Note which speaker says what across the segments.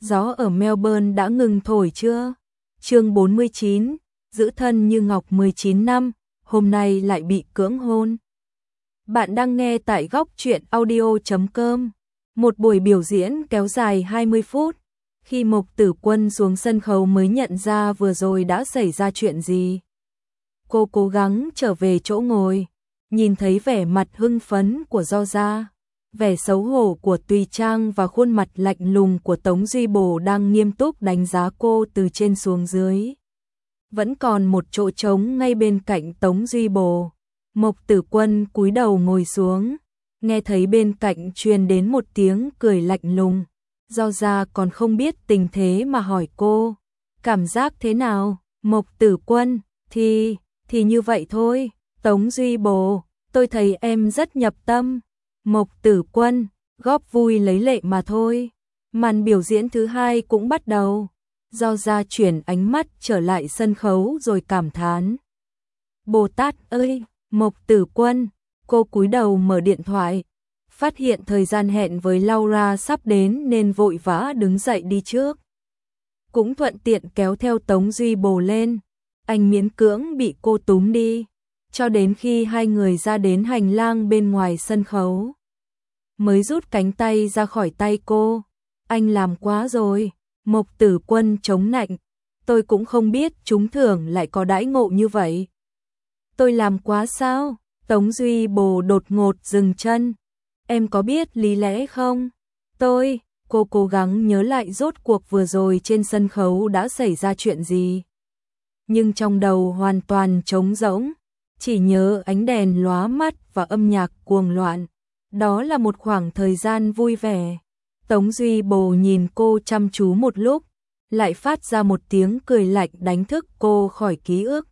Speaker 1: gió ở Melbourne đã ngừng thổi chưa? Chương 49, giữ thân như ngọc 19 năm, hôm nay lại bị cưỡng hôn. Bạn đang nghe tại góc truyện audio.com. Một buổi biểu diễn kéo dài 20 phút. Khi Mộc Tử Quân xuống sân khấu mới nhận ra vừa rồi đã xảy ra chuyện gì. Cô cố gắng trở về chỗ ngồi, nhìn thấy vẻ mặt hưng phấn của Do Gia, vẻ xấu hổ của Tùy Trang và khuôn mặt lạnh lùng của Tống Duy Bồ đang nghiêm túc đánh giá cô từ trên xuống dưới. Vẫn còn một chỗ trống ngay bên cạnh Tống Duy Bồ. Mộc Tử Quân cúi đầu ngồi xuống, nghe thấy bên cạnh truyền đến một tiếng cười lạnh lùng. Do Gia còn không biết tình thế mà hỏi cô, cảm giác thế nào? Mộc Tử Quân, thì như vậy thôi. Tống Duy Bồ, tôi thấy em rất nhập tâm. Mộc Tử Quân, góp vui lấy lệ mà thôi. Màn biểu diễn thứ hai cũng bắt đầu. Do Gia chuyển ánh mắt trở lại sân khấu rồi cảm thán. Bồ Tát ơi, Mộc Tử Quân, cô cúi đầu mở điện thoại, phát hiện thời gian hẹn với Laura sắp đến nên vội vã đứng dậy đi trước. Cũng thuận tiện kéo theo Tống Duy Bồ lên, anh miễn cưỡng bị cô túm đi, cho đến khi hai người ra đến hành lang bên ngoài sân khấu. Mới rút cánh tay ra khỏi tay cô, anh làm quá rồi. Mộc Tử Quân chống nạnh, tôi cũng không biết trúng thưởng lại có đãi ngộ như vậy. Tôi làm quá sao? Tống Duy Bồ đột ngột dừng chân. Em có biết lý lẽ không? Cô cố gắng nhớ lại rốt cuộc vừa rồi trên sân khấu đã xảy ra chuyện gì. Nhưng trong đầu hoàn toàn trống rỗng, chỉ nhớ ánh đèn lóa mắt và âm nhạc cuồng loạn. Đó là một khoảng thời gian vui vẻ. Tống Duy Bồ nhìn cô chăm chú một lúc, lại phát ra một tiếng cười lạnh đánh thức cô khỏi ký ức.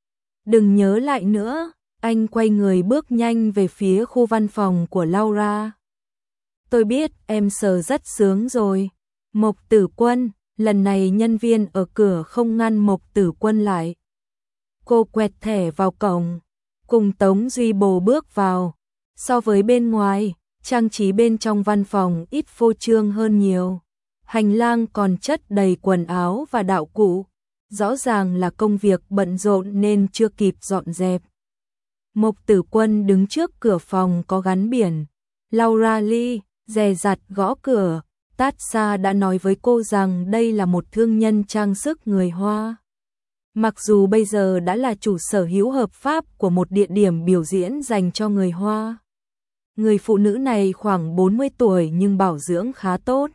Speaker 1: Đừng nhớ lại nữa, anh quay người bước nhanh về phía khu văn phòng của Laura. Tôi biết em sờ rất sướng rồi. Mộc Tử Quân, lần này nhân viên ở cửa không ngăn Mộc Tử Quân lại. Cô quẹt thẻ vào cổng, cùng Tống Duy Bồ bước vào. So với bên ngoài, trang trí bên trong văn phòng ít phô trương hơn nhiều. Hành lang còn chất đầy quần áo và đạo cụ. Rõ ràng là công việc bận rộn nên chưa kịp dọn dẹp. Mộc Tử Quân đứng trước cửa phòng có gắn biển Laura Lee, dè dặt gõ cửa. Tatsa đã nói với cô rằng đây là một thương nhân trang sức người Hoa. Mặc dù bây giờ đã là chủ sở hữu hợp pháp của một địa điểm biểu diễn dành cho người Hoa. Người phụ nữ này khoảng 40 tuổi nhưng bảo dưỡng khá tốt.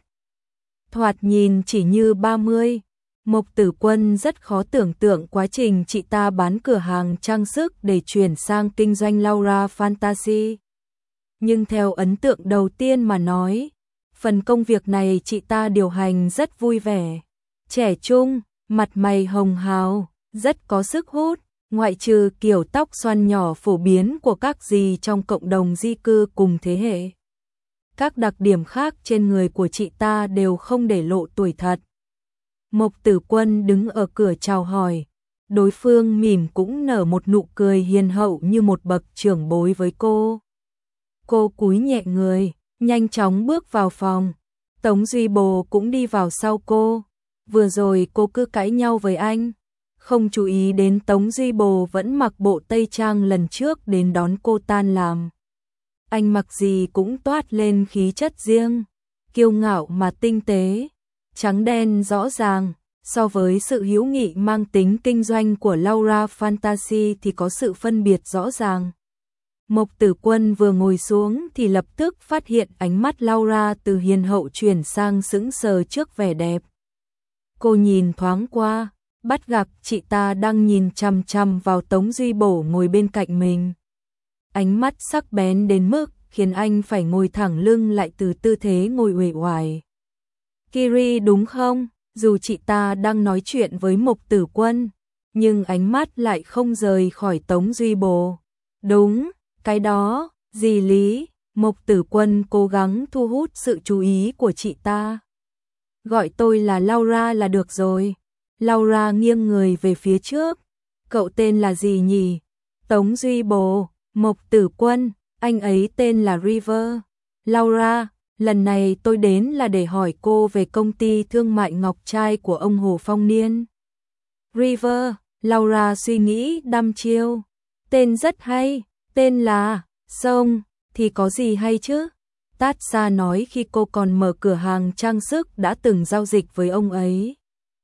Speaker 1: Thoạt nhìn chỉ như 30. Mộc Tử Quân rất khó tưởng tượng quá trình chị ta bán cửa hàng trang sức để chuyển sang kinh doanh Laura Fantasy. Nhưng theo ấn tượng đầu tiên mà nói, phần công việc này chị ta điều hành rất vui vẻ. Trẻ trung, mặt mày hồng hào, rất có sức hút, ngoại trừ kiểu tóc xoăn nhỏ phổ biến của các dì trong cộng đồng di cư cùng thế hệ. Các đặc điểm khác trên người của chị ta đều không để lộ tuổi thật. Mộc Tử Quân đứng ở cửa chào hỏi. Đối phương mỉm cũng nở một nụ cười hiền hậu như một bậc trưởng bối với cô. Cô cúi nhẹ người, nhanh chóng bước vào phòng. Tống Duy Bồ cũng đi vào sau cô. Vừa rồi cô cứ cãi nhau với anh, không chú ý đến Tống Duy Bồ vẫn mặc bộ tây trang lần trước đến đón cô tan làm. Anh mặc gì cũng toát lên khí chất riêng, kiêu ngạo mà tinh tế, trắng đen rõ ràng. So với sự hữu nghị mang tính kinh doanh của Laura Fantasy thì có sự phân biệt rõ ràng. Mộc Tử Quân vừa ngồi xuống thì lập tức phát hiện ánh mắt Laura từ hiền hậu chuyển sang sững sờ trước vẻ đẹp. Cô nhìn thoáng qua, bắt gặp chị ta đang nhìn chằm chằm vào Tống Duy Bồ ngồi bên cạnh mình. Ánh mắt sắc bén đến mức khiến anh phải ngồi thẳng lưng lại từ tư thế ngồi uể oải. Kiri đúng không? Dù chị ta đang nói chuyện với Mộc Tử Quân, nhưng ánh mắt lại không rời khỏi Tống Duy Bồ. Đúng, cái đó, dì Lý. Mộc Tử Quân cố gắng thu hút sự chú ý của chị ta. Gọi tôi là Laura là được rồi. Laura nghiêng người về phía trước. Cậu tên là gì nhỉ? Tống Duy Bồ. Mộc Tử Quân, anh ấy tên là River. Laura, lần này tôi đến là để hỏi cô về công ty thương mại ngọc trai của ông Hồ Phong Niên. River, Laura suy nghĩ đăm chiêu. Tên rất hay, tên là Sông, thì có gì hay chứ? Tatsa nói khi cô còn mở cửa hàng trang sức đã từng giao dịch với ông ấy.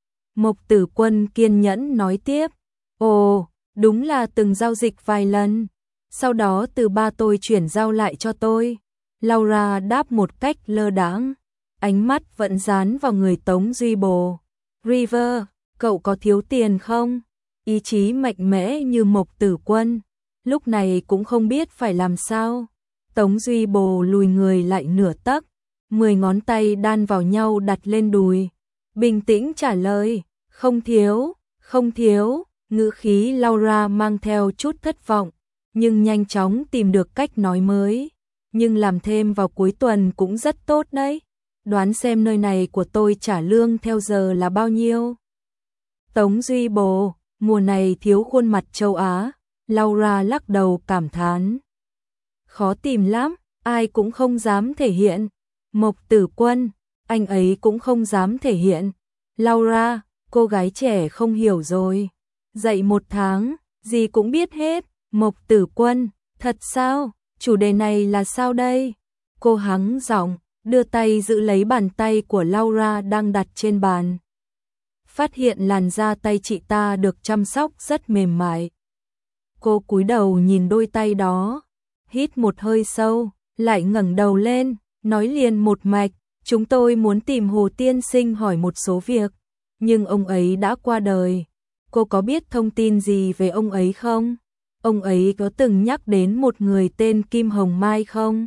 Speaker 1: Mộc Tử Quân kiên nhẫn nói tiếp. Ồ, đúng là từng giao dịch vài lần. Sau đó từ ba tôi chuyển giao lại cho tôi. Laura đáp một cách lơ đãng, ánh mắt vẫn dán vào người Tống Duy Bồ. River, cậu có thiếu tiền không? Ý chí mạnh mẽ như Mộc Tử Quân, lúc này cũng không biết phải làm sao. Tống Duy Bồ lùi người lại nửa tấc, 10 ngón tay đan vào nhau đặt lên đùi. Bình tĩnh trả lời, không thiếu, không thiếu. Ngữ khí Laura mang theo chút thất vọng, nhưng nhanh chóng tìm được cách nói mới. Nhưng làm thêm vào cuối tuần cũng rất tốt đấy. Đoán xem nơi này của tôi trả lương theo giờ là bao nhiêu? Tống Duy Bồ, mùa này thiếu khuôn mặt châu Á. Laura lắc đầu cảm thán. Khó tìm lắm, ai cũng không dám thể hiện. Mộc Tử Quân, anh ấy cũng không dám thể hiện. Laura, cô gái trẻ không hiểu rồi. Dạy 1 tháng, gì cũng biết hết. Mộc Tử Quân, thật sao? Chủ đề này là sao đây? Cô hắng giọng, đưa tay giữ lấy bàn tay của Laura đang đặt trên bàn. Phát hiện làn da tay chị ta được chăm sóc rất mềm mại. Cô cúi đầu nhìn đôi tay đó, hít một hơi sâu, lại ngẩng đầu lên, nói liền một mạch, chúng tôi muốn tìm Hồ tiên sinh hỏi một số việc, nhưng ông ấy đã qua đời. Cô có biết thông tin gì về ông ấy không? Ông ấy có từng nhắc đến một người tên Kim Hồng Mai không?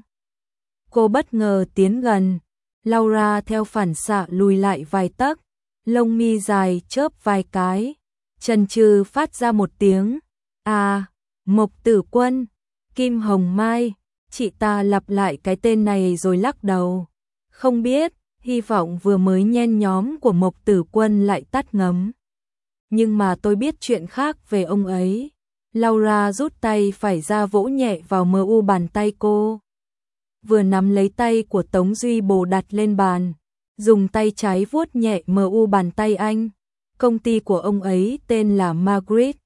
Speaker 1: Cô bất ngờ tiến gần. Laura theo phản xạ lùi lại vài tấc, lông mi dài chớp vài cái, chần chừ phát ra một tiếng. À, Mộc Tử Quân, Kim Hồng Mai. Chị ta lặp lại cái tên này rồi lắc đầu. Không biết, hy vọng vừa mới nhen nhóm của Mộc Tử Quân lại tắt ngấm. Nhưng mà tôi biết chuyện khác về ông ấy. Laura rút tay phải ra vỗ nhẹ vào mu bàn tay cô. Vừa nắm lấy tay của Tống Duy Bồ đặt lên bàn, dùng tay trái vuốt nhẹ mu bàn tay anh. Công ty của ông ấy tên là Margaret.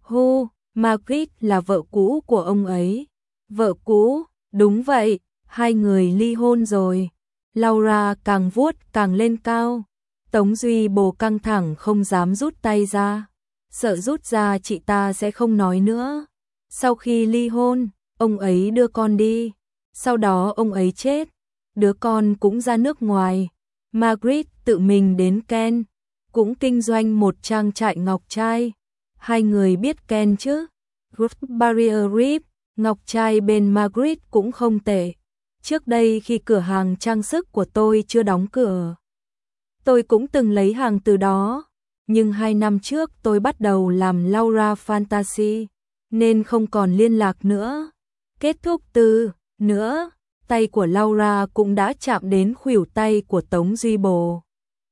Speaker 1: Margaret là vợ cũ của ông ấy. Vợ cũ, đúng vậy, hai người ly hôn rồi. Laura càng vuốt càng lên cao. Tống Duy Bồ căng thẳng không dám rút tay ra. Sợ rút ra chị ta sẽ không nói nữa. Sau khi ly hôn, ông ấy đưa con đi. Sau đó ông ấy chết. Đứa con cũng ra nước ngoài. Margaret tự mình đến Ken, cũng kinh doanh một trang trại ngọc trai. Hai người biết Ken chứ? Great Barrier Reef, ngọc trai bên Margaret cũng không tệ. Trước đây khi cửa hàng trang sức của tôi chưa đóng cửa, tôi cũng từng lấy hàng từ đó. Nhưng 2 năm trước tôi bắt đầu làm Laura Fantasy, nên không còn liên lạc nữa. Kết thúc từ nữa, tay của Laura cũng đã chạm đến khuỷu tay của Tống Duy Bồ.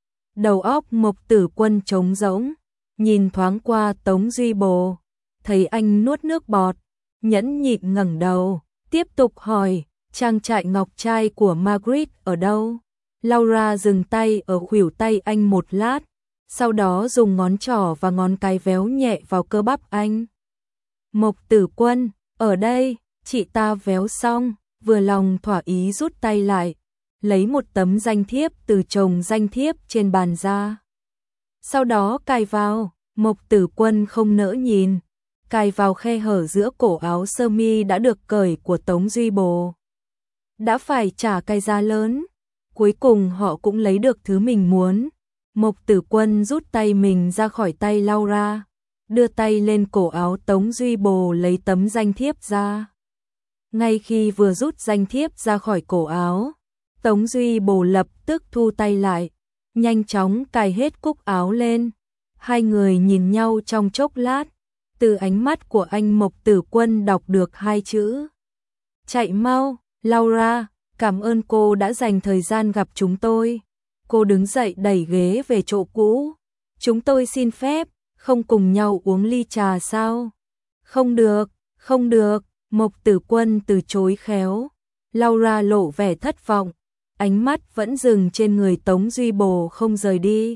Speaker 1: Đầu óc Mộc Tử Quân trống rỗng, nhìn thoáng qua Tống Duy Bồ, thấy anh nuốt nước bọt, nhẫn nhịn ngẩng đầu, tiếp tục hỏi, trang trại ngọc trai của Margaret ở đâu? Laura dừng tay ở khuỷu tay anh một lát, sau đó dùng ngón trỏ và ngón cái véo nhẹ vào cơ bắp anh. Mộc Tử Quân, ở đây. Chị ta véo xong, vừa lòng thỏa ý rút tay lại, lấy một tấm danh thiếp từ chồng danh thiếp trên bàn ra. Sau đó cài vào. Mộc Tử Quân không nỡ nhìn, cài vào khe hở giữa cổ áo sơ mi đã được cởi của Tống Duy Bồ. Đã phải trả cái giá lớn, cuối cùng họ cũng lấy được thứ mình muốn. Mộc Tử Quân rút tay mình ra khỏi tay Laura, đưa tay lên cổ áo Tống Duy Bồ lấy tấm danh thiếp ra. Ngay khi vừa rút danh thiếp ra khỏi cổ áo, Tống Duy Bồ lập tức thu tay lại, nhanh chóng cài hết cúc áo lên. Hai người nhìn nhau trong chốc lát, từ ánh mắt của anh Mộc Tử Quân đọc được 2 chữ. Chạy mau. Laura, cảm ơn cô đã dành thời gian gặp chúng tôi. Cô đứng dậy đẩy ghế về chỗ cũ. Chúng tôi xin phép, không cùng nhau uống ly trà sao? Không được, không được. Mộc Tử Quân từ chối khéo. Laura lộ vẻ thất vọng. ánh mắt vẫn dừng trên người Tống Duy Bồ không rời đi.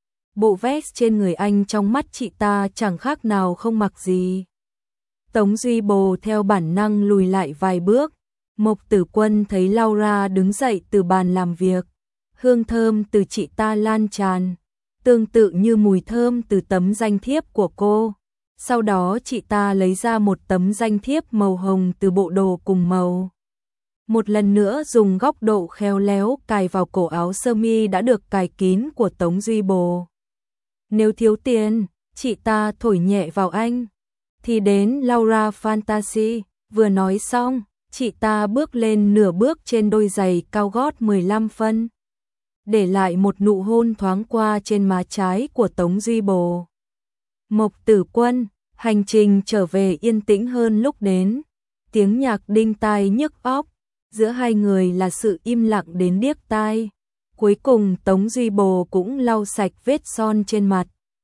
Speaker 1: Bộ vest trên người anh trong mắt chị ta chẳng khác nào không mặc gì. Tống Duy Bồ theo bản năng lùi lại vài bước. Mộc Tử Quân thấy Laura đứng dậy từ bàn làm việc. Hương thơm từ chị ta lan tràn, tương tự như mùi thơm từ tấm danh thiếp của cô. Sau đó chị ta lấy ra một tấm danh thiếp màu hồng từ bộ đồ cùng màu. Một lần nữa dùng góc độ khéo léo cài vào cổ áo sơ mi đã được cài kín của Tống Duy Bồ. Nếu thiếu tiền, chị ta thổi nhẹ vào anh, thì đến Laura Fantasy. Vừa nói xong, chị ta bước lên nửa bước trên đôi giày cao gót 15 phân, để lại một nụ hôn thoáng qua trên má trái của Tống Duy Bồ. Mộc Tử Quân, hành trình trở về yên tĩnh hơn lúc đến. Tiếng nhạc đinh tai nhức óc, giữa hai người là sự im lặng đến điếc tai. Cuối cùng Tống Duy Bồ cũng lau sạch vết son trên mặt,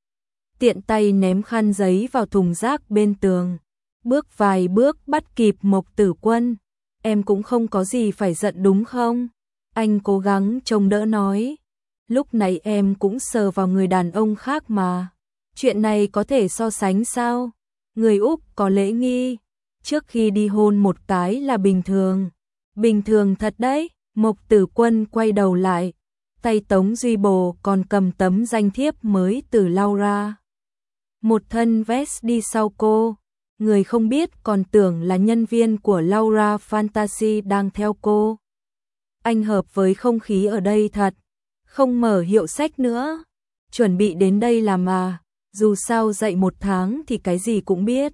Speaker 1: tiện tay ném khăn giấy vào thùng rác bên tường. Bước vài bước bắt kịp Mộc Tử Quân. Em cũng không có gì phải giận đúng không? Anh cố gắng trông đỡ nói. Lúc này em cũng sờ vào người đàn ông khác mà. Chuyện này có thể so sánh sao? Người Úc có lễ nghi. Trước khi đi hôn một cái là bình thường. Bình thường thật đấy. Mộc Tử Quân quay đầu lại. Tay Tống Duy Bồ còn cầm tấm danh thiếp mới từ Laura. Một thân vest đi sau cô. Người không biết còn tưởng là nhân viên của Laura Fantasy đang theo cô. Anh hợp với không khí ở đây thật. Không mở hiệu sách nữa. Chuẩn bị đến đây làm à. Dù sao dạy một tháng thì cái gì cũng biết.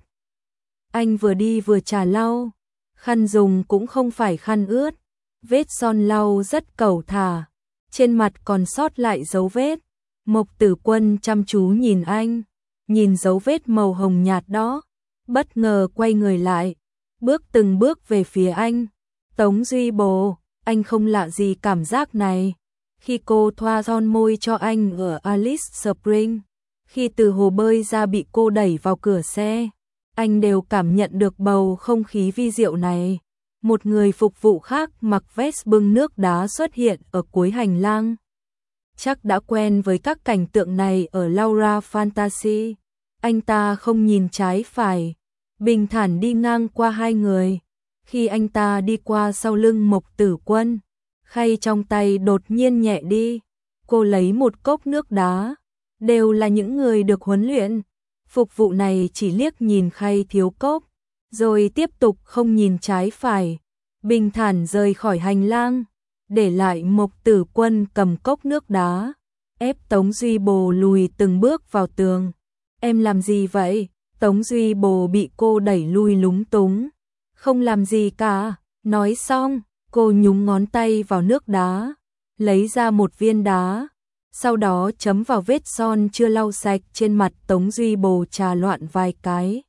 Speaker 1: Anh vừa đi vừa trà lau. Khăn dùng cũng không phải khăn ướt. Vết son lau rất cẩu thả. Trên mặt còn sót lại dấu vết. Mộc Tử Quân chăm chú nhìn anh. Nhìn dấu vết màu hồng nhạt đó. Bất ngờ quay người lại. Bước từng bước về phía anh. Tống Duy Bồ, anh không lạ gì cảm giác này. Khi cô thoa son môi cho anh ở Alice Spring, khi từ hồ bơi ra bị cô đẩy vào cửa xe, anh đều cảm nhận được bầu không khí vi diệu này. Một người phục vụ khác mặc vest bưng nước đá xuất hiện ở cuối hành lang. Chắc đã quen với các cảnh tượng này ở Laura Fantasy. Anh ta không nhìn trái phải, bình thản đi ngang qua hai người. Khi anh ta đi qua sau lưng Mộc Tử Quân, khay trong tay đột nhiên nhẹ đi. Cô lấy một cốc nước đá. Đều là những người được huấn luyện. Phục vụ này chỉ liếc nhìn khay thiếu cốc, rồi tiếp tục không nhìn trái phải, bình thản rời khỏi hành lang, để lại Mộc Tử Quân cầm cốc nước đá, ép Tống Duy Bồ lùi từng bước vào tường. Em làm gì vậy? Tống Duy Bồ bị cô đẩy lui lúng túng. Không làm gì cả. Nói xong, cô nhúng ngón tay vào nước đá, lấy ra một viên đá, sau đó chấm vào vết son chưa lau sạch trên mặt Tống Duy Bồ trà loạn vài cái.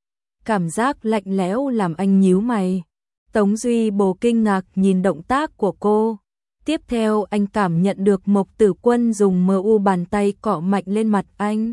Speaker 1: Cảm giác lạnh lẽo làm anh nhíu mày. Tống Duy Bồ kinh ngạc nhìn động tác của cô. Tiếp theo anh cảm nhận được Mộc Tử Quân dùng mu bàn tay cọ mạnh lên mặt anh.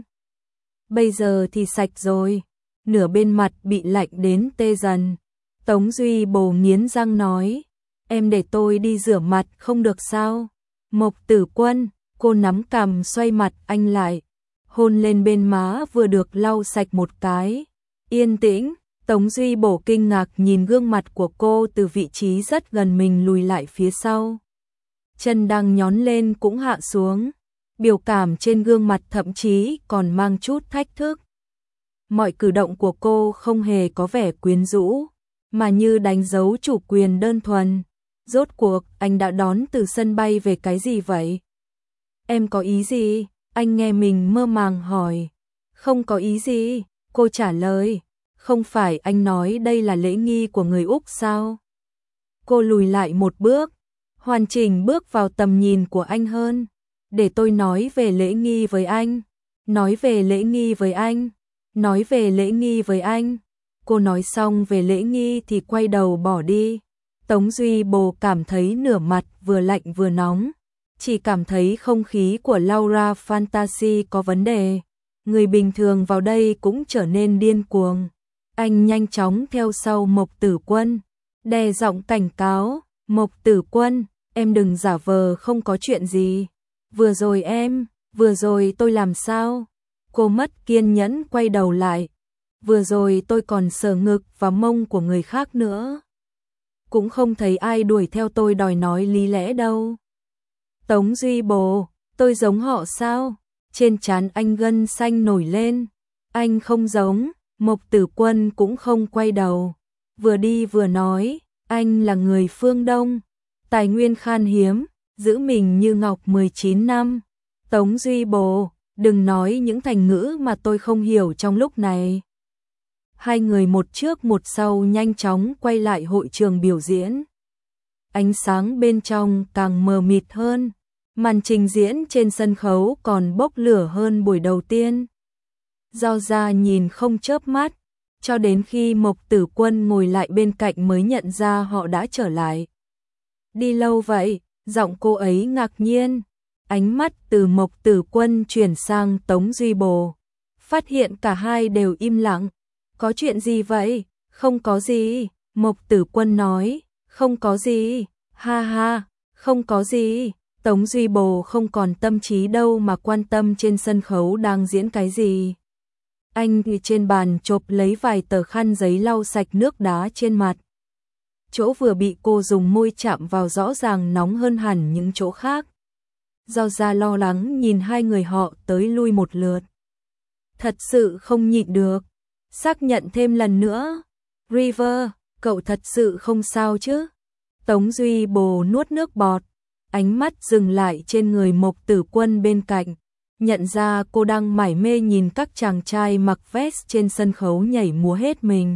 Speaker 1: Bây giờ thì sạch rồi. Nửa bên mặt bị lạnh đến tê dần. Tống Duy Bồ nghiến răng nói. Em để tôi đi rửa mặt không được sao? Mộc Tử Quân, cô nắm cằm xoay mặt anh lại. Hôn lên bên má vừa được lau sạch một cái. Yên tĩnh, Tống Duy Bồ kinh ngạc nhìn gương mặt của cô từ vị trí rất gần mình lùi lại phía sau. Chân đang nhón lên cũng hạ xuống. Biểu cảm trên gương mặt thậm chí còn mang chút thách thức. Mọi cử động của cô không hề có vẻ quyến rũ, mà như đánh dấu chủ quyền đơn thuần. Rốt cuộc anh đã đón từ sân bay về cái gì vậy? Em có ý gì? Anh nghe mình mơ màng hỏi. Không có ý gì, cô trả lời. Không phải anh nói đây là lễ nghi của người Úc sao? Cô lùi lại một bước, hoàn chỉnh bước vào tầm nhìn của anh hơn. Để tôi nói về lễ nghi với anh. Nói về lễ nghi với anh. Nói về lễ nghi với anh. Cô nói xong về lễ nghi thì quay đầu bỏ đi. Tống Duy Bồ cảm thấy nửa mặt vừa lạnh vừa nóng. Chỉ cảm thấy không khí của Laura Fantasy có vấn đề. Người bình thường vào đây cũng trở nên điên cuồng. Anh nhanh chóng theo sau Mộc Tử Quân, đè giọng cảnh cáo. Mộc Tử Quân, em đừng giả vờ không có chuyện gì. Vừa rồi tôi làm sao? Cô mất kiên nhẫn quay đầu lại. Vừa rồi tôi còn sờ ngực và mông của người khác nữa. Cũng không thấy ai đuổi theo tôi đòi nói lý lẽ đâu. Tống Duy Bồ, tôi giống họ sao? Trên trán anh gân xanh nổi lên. Anh không giống. Mộc Tử Quân cũng không quay đầu. Vừa đi vừa nói, anh là người phương Đông, tài nguyên khan hiếm, giữ mình như ngọc 19 năm. Tống Duy Bồ, đừng nói những thành ngữ mà tôi không hiểu trong lúc này. Hai người một trước một sau nhanh chóng quay lại hội trường biểu diễn. Ánh sáng bên trong càng mờ mịt hơn, màn trình diễn trên sân khấu còn bốc lửa hơn buổi đầu tiên. Giao Gia nhìn không chớp mắt, cho đến khi Mộc Tử Quân ngồi lại bên cạnh mới nhận ra họ đã trở lại. Đi lâu vậy? Giọng cô ấy ngạc nhiên. Ánh mắt từ Mộc Tử Quân chuyển sang Tống Duy Bồ, phát hiện cả hai đều im lặng. Có chuyện gì vậy? Không có gì, Mộc Tử Quân nói. Không có gì, ha ha, không có gì. Tống Duy Bồ không còn tâm trí đâu mà quan tâm trên sân khấu đang diễn cái gì. Anh thì trên bàn chộp lấy vài tờ khăn giấy lau sạch nước đá trên mặt. Chỗ vừa bị cô dùng môi chạm vào rõ ràng nóng hơn hẳn những chỗ khác. Giao Gia lo lắng nhìn hai người họ tới lui một lượt. Thật sự không nhịn được. Xác nhận thêm lần nữa. River, cậu thật sự không sao chứ? Tống Duy Bồ nuốt nước bọt. Ánh mắt dừng lại trên người Mộc Tử Quân bên cạnh. Nhận ra cô đang mải mê nhìn các chàng trai mặc vest trên sân khấu nhảy múa hết mình.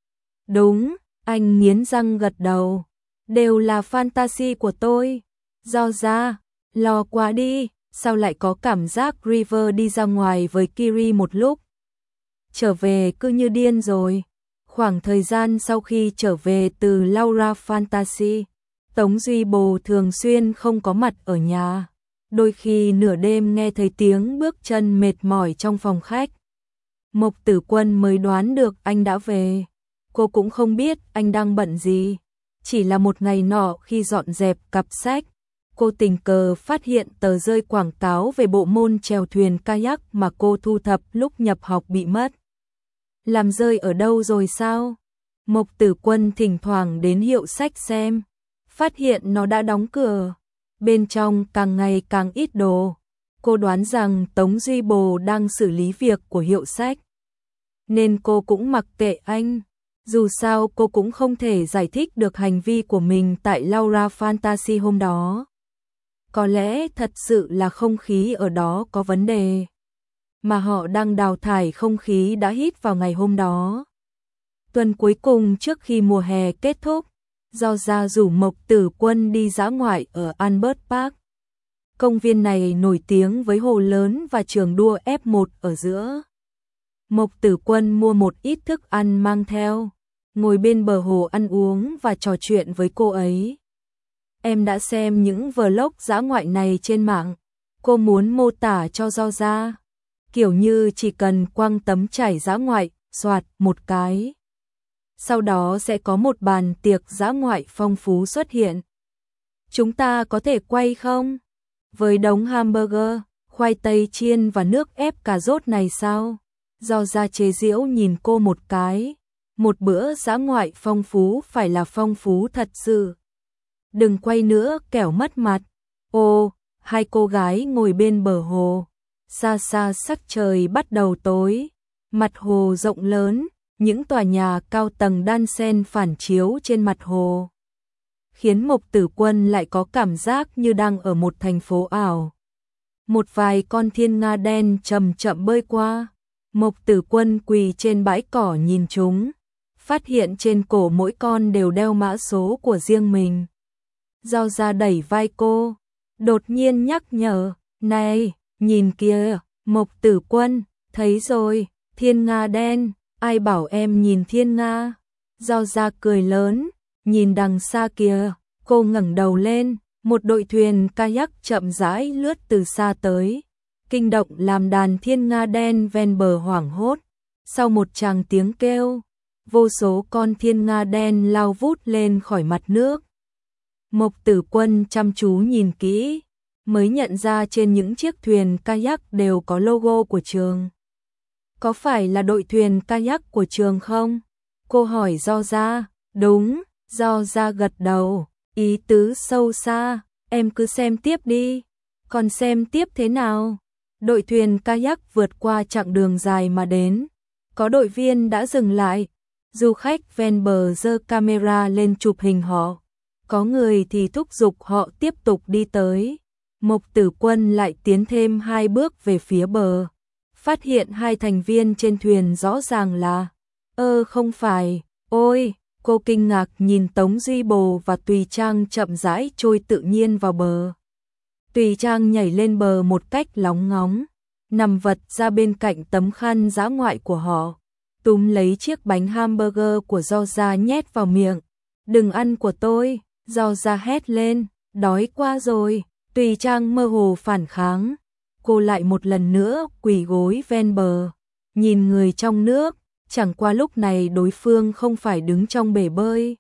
Speaker 1: Đúng, anh nghiến răng gật đầu. Đều là fantasy của tôi. Do ra, lo quá đi, sao lại có cảm giác River đi ra ngoài với Kiri một lúc. Trở về cứ như điên rồi. Khoảng thời gian sau khi trở về từ Laura Fantasy, Tống Duy Bồ thường xuyên không có mặt ở nhà. Đôi khi nửa đêm nghe thấy tiếng bước chân mệt mỏi trong phòng khách. Mộc Tử Quân mới đoán được anh đã về. Cô cũng không biết anh đang bận gì. Chỉ là một ngày nọ khi dọn dẹp cặp sách, cô tình cờ phát hiện tờ rơi quảng cáo về bộ môn chèo thuyền kayak mà cô thu thập lúc nhập học bị mất. Làm rơi ở đâu rồi sao? Mộc Tử Quân thỉnh thoảng đến hiệu sách xem, phát hiện nó đã đóng cửa. Bên trong càng ngày càng ít đồ. Cô đoán rằng Tống Duy Bồ đang xử lý việc của hiệu sách, nên cô cũng mặc kệ anh. Dù sao cô cũng không thể giải thích được hành vi của mình tại Laura Fantasy hôm đó. Có lẽ thật sự là không khí ở đó có vấn đề, mà họ đang đào thải không khí đã hít vào ngày hôm đó. Tuần cuối cùng trước khi mùa hè kết thúc, Do Gia rủ Mộc Tử Quân đi dã ngoại ở Albert Park. Công viên này nổi tiếng với hồ lớn và trường đua F1 ở giữa. Mộc Tử Quân mua một ít thức ăn mang theo, ngồi bên bờ hồ ăn uống và trò chuyện với cô ấy. Em đã xem những vlog dã ngoại này trên mạng. Cô muốn mô tả cho Do Gia. Kiểu như chỉ cần quăng tấm trải dã ngoại, xoạt một cái. Sau đó sẽ có một bàn tiệc dã ngoại phong phú xuất hiện. Chúng ta có thể quay không? Với đống hamburger, khoai tây chiên và nước ép cà rốt này sao? Do Gia chế giễu nhìn cô một cái. Một bữa dã ngoại phong phú phải là phong phú thật sự. Đừng quay nữa kẻo mất mặt. Ô, hai cô gái ngồi bên bờ hồ. Xa xa sắc trời bắt đầu tối. Mặt hồ rộng lớn, những tòa nhà cao tầng đan xen phản chiếu trên mặt hồ, khiến Mộc Tử Quân lại có cảm giác như đang ở một thành phố ảo. Một vài con thiên nga đen chậm chậm bơi qua. Mộc Tử Quân quỳ trên bãi cỏ nhìn chúng, phát hiện trên cổ mỗi con đều đeo mã số của riêng mình. Do Gia đẩy vai cô, đột nhiên nhắc nhở, này, nhìn kìa, Mộc Tử Quân, thấy rồi, thiên nga đen, ai bảo em nhìn thiên nga. Do Gia cười lớn, nhìn đằng xa kìa, cô ngẩng đầu lên, một đội thuyền kayak chậm rãi lướt từ xa tới, kinh động làm đàn thiên nga đen ven bờ hoảng hốt. Sau một tràng tiếng kêu, vô số con thiên nga đen lao vút lên khỏi mặt nước. Mộc Tử Quân chăm chú nhìn kỹ, mới nhận ra trên những chiếc thuyền kayak đều có logo của trường. Có phải là đội thuyền kayak của trường không? Cô hỏi Do Gia. Đúng, Do Gia gật đầu, ý tứ sâu xa, em cứ xem tiếp đi. Còn xem tiếp thế nào? Đội thuyền kayak vượt qua chặng đường dài mà đến. Có đội viên đã dừng lại, du khách ven bờ giơ camera lên chụp hình họ. Có người thì thúc giục họ tiếp tục đi tới. Mộc Tử Quân lại tiến thêm 2 bước về phía bờ. Phát hiện 2 thành viên trên thuyền rõ ràng là... không phải, ôi, cô kinh ngạc nhìn Tống Duy Bồ và Tùy Trang chậm rãi trôi tự nhiên vào bờ. Tùy Trang nhảy lên bờ một cách lóng ngóng, nằm vật ra bên cạnh tấm khăn dã ngoại của họ, túm lấy chiếc bánh hamburger của Do Gia nhét vào miệng. Đừng ăn của tôi, Do Gia hét lên, đói quá rồi. Tùy Trang mơ hồ phản kháng, cô lại một lần nữa quỳ gối ven bờ, nhìn người trong nước, chẳng qua lúc này đối phương không phải đứng trong bể bơi,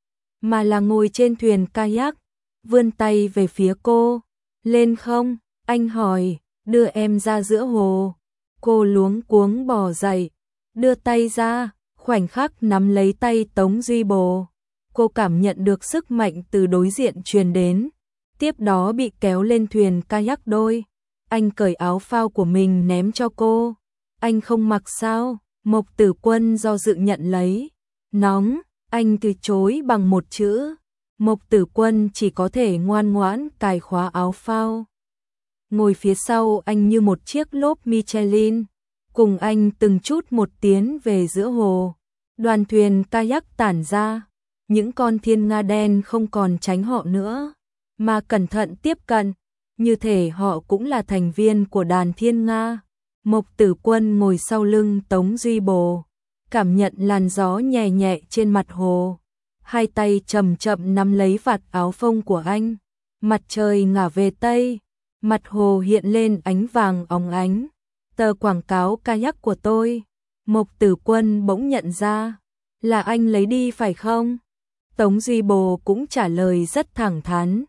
Speaker 1: mà là ngồi trên thuyền kayak, vươn tay về phía cô. Lên không? Anh hỏi, đưa em ra giữa hồ. Cô luống cuống bò dậy, đưa tay ra, khoảnh khắc nắm lấy tay Tống Duy Bồ. Cô cảm nhận được sức mạnh từ đối diện truyền đến, tiếp đó bị kéo lên thuyền kayak đôi. Anh cởi áo phao của mình ném cho cô. Anh không mặc sao? Mộc Tử Quân do dự nhận lấy. Nóng, anh từ chối bằng một chữ. Mộc Tử Quân chỉ có thể ngoan ngoãn cài khóa áo phao. Ngồi phía sau anh như một chiếc lốp Michelin, cùng anh từng chút một tiến về giữa hồ. Đoàn thuyền kayak tản ra, những con thiên nga đen không còn tránh họ nữa, mà cẩn thận tiếp cận, như thể họ cũng là thành viên của đàn thiên nga. Mộc Tử Quân ngồi sau lưng Tống Duy Bồ, cảm nhận làn gió nhẹ nhẹ trên mặt hồ, hai tay chậm chậm nắm lấy vạt áo phông của anh. Mặt trời ngả về tây, mặt hồ hiện lên ánh vàng óng ánh. Tờ quảng cáo kayak của tôi, Mộc Tử Quân bỗng nhận ra, là anh lấy đi phải không? Tống Duy Bồ cũng trả lời rất thẳng thắn,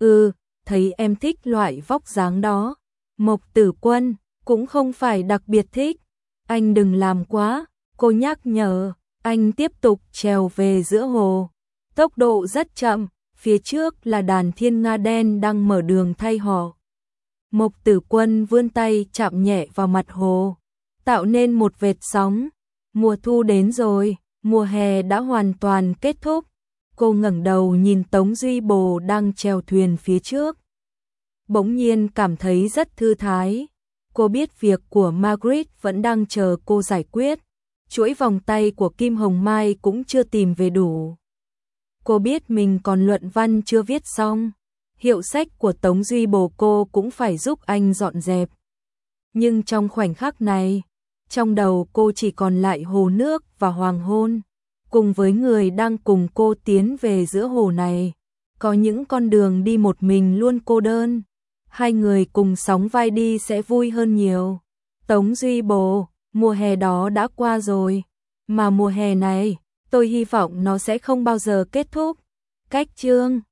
Speaker 1: thấy em thích loại vóc dáng đó. Mộc Tử Quân cũng không phải đặc biệt thích. Anh đừng làm quá, cô nhắc nhở. Anh tiếp tục trèo về giữa hồ, tốc độ rất chậm, phía trước là đàn thiên nga đen đang mở đường thay họ. Mộc Tử Quân vươn tay chạm nhẹ vào mặt hồ, tạo nên một vệt sóng. Mùa thu đến rồi, mùa hè đã hoàn toàn kết thúc. Cô ngẩng đầu nhìn Tống Duy Bồ đang chèo thuyền phía trước, bỗng nhiên cảm thấy rất thư thái. Cô biết việc của Margaret vẫn đang chờ cô giải quyết, chuỗi vòng tay của Kim Hồng Mai cũng chưa tìm về đủ. Cô biết mình còn luận văn chưa viết xong, hiệu sách của Tống Duy Bồ cô cũng phải giúp anh dọn dẹp. Nhưng trong khoảnh khắc này, trong đầu cô chỉ còn lại hồ nước và hoàng hôn, cùng với người đang cùng cô tiến về giữa hồ này. Có những con đường đi một mình luôn cô đơn, hai người cùng sóng vai đi sẽ vui hơn nhiều. Tống Duy Bồ, mùa hè đó đã qua rồi, mà mùa hè này, tôi hy vọng nó sẽ không bao giờ kết thúc. Cách chương